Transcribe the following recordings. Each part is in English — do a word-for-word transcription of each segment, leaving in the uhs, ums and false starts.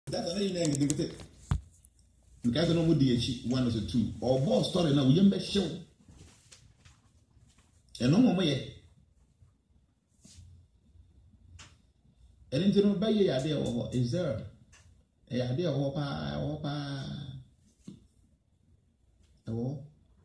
That's another thing to do. Because I know what the one or two or more story now. We don't show. And no more yet. And into no by your idea or is there a idea or pa or pa oh.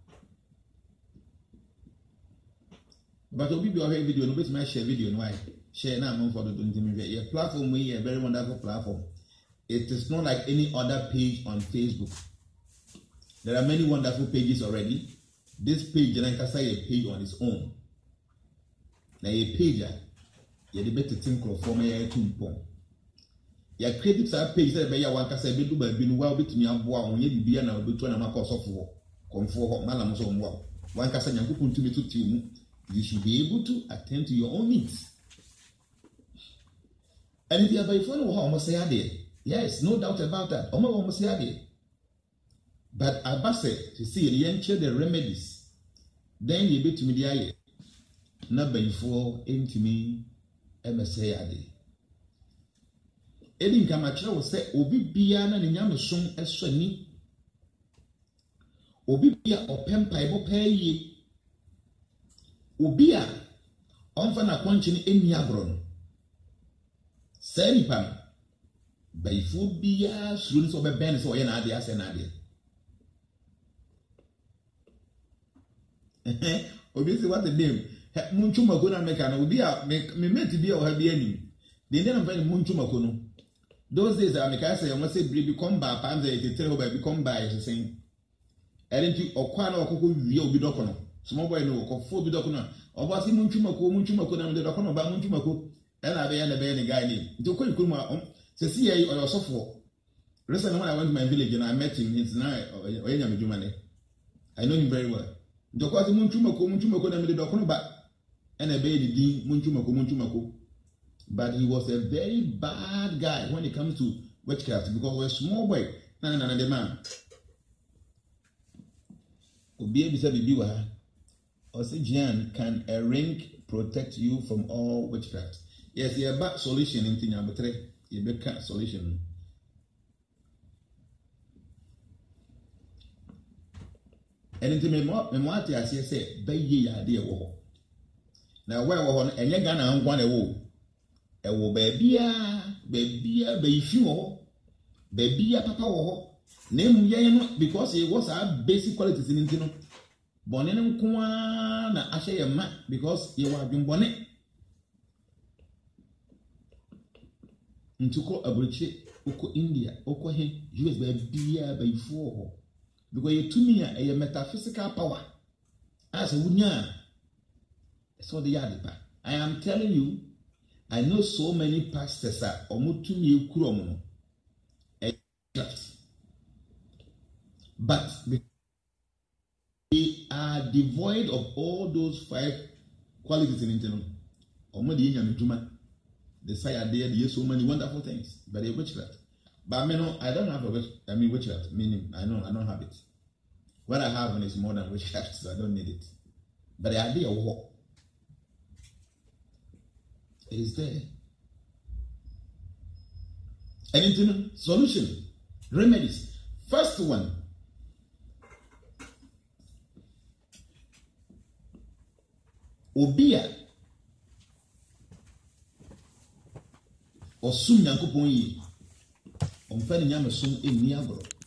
But we'll be a video, no bit my share video, no I share now for the doing a platform we a very wonderful platform. It is not like any other page on Facebook. There are many wonderful pages already. This page, Janan say a page on its own. Now a page, you debate to think of for me to pong. Your credits are page that by your one cassa be do by being well between your boy on ye be an between a marcos of war. Come for Malams on war. One cassa and could to me to you. You should be able to attend to your own needs. And if you are by phone or almost say there. Yes, no doubt about that. Almost say but I say to see the young the remedies. Then you be to me the eye. Not before into me, M S A ade. Edin Kamacha will say, Obi Biana and Yamasung as Sunny. Obi Bia or Pempibo pay ye. Obia on fana quanchin in Yabron. Sanipan by food beer, students of a band or an idea, an idea. Obviously, what the name Munchuma Gona make an Obia make me meant to be or have any. They didn't find Munchuma Kono. Those days, I make I say, I must say, become by Panza, they tell by become by the same. Identity or Quano or Coco, you'll be docono. Small boy no or four be docono. Or was he Munchumako, Munchumako, and the docono by Munchumako, and I be an a guy named. To call Kuma, to see a or your software. Recently, when I went to my village and I met him, it's now or Yamajumane. I know him very well. The Quasi Munchumako, Munchumako, and the docono back, and a baby dean Munchumako, Munchumako. But he was a very bad guy when it comes to witchcraft because we're a small boy. No, no, no, the man. Obi bisa bibiwa. Oxygen can a ring protect you from all witchcraft. Yes, you have a solution in thing number three. You have a solution. And into me more, me more as you say, be ye idea war. Now where we're on, and you're gonna want a war. Ewo babia babia beifio babia papa wo name ye no because it was our basic qualities in ntino bone no nko na ahye ye ma because ye wa dwonbone ntuko abroche uko India uko he U S babia beifio because ye tumi a ye metaphysical power as wunya so the yadipa. I am telling you, I know so many pastors are omutumi kuromo, but they are devoid of all those five qualities in internal. Omodi yanyamutuma, the side there, there so many wonderful things, but they witchcraft. But I mean, I don't have a witch. I mean witchcraft. Meaning, I know I don't have it. What I have is more than witchcraft, so I don't need it. But the idea of what is there. And into solution, remedies. First one, Obia or soon Yankupon ye on Fanny Yamasum in Niagara.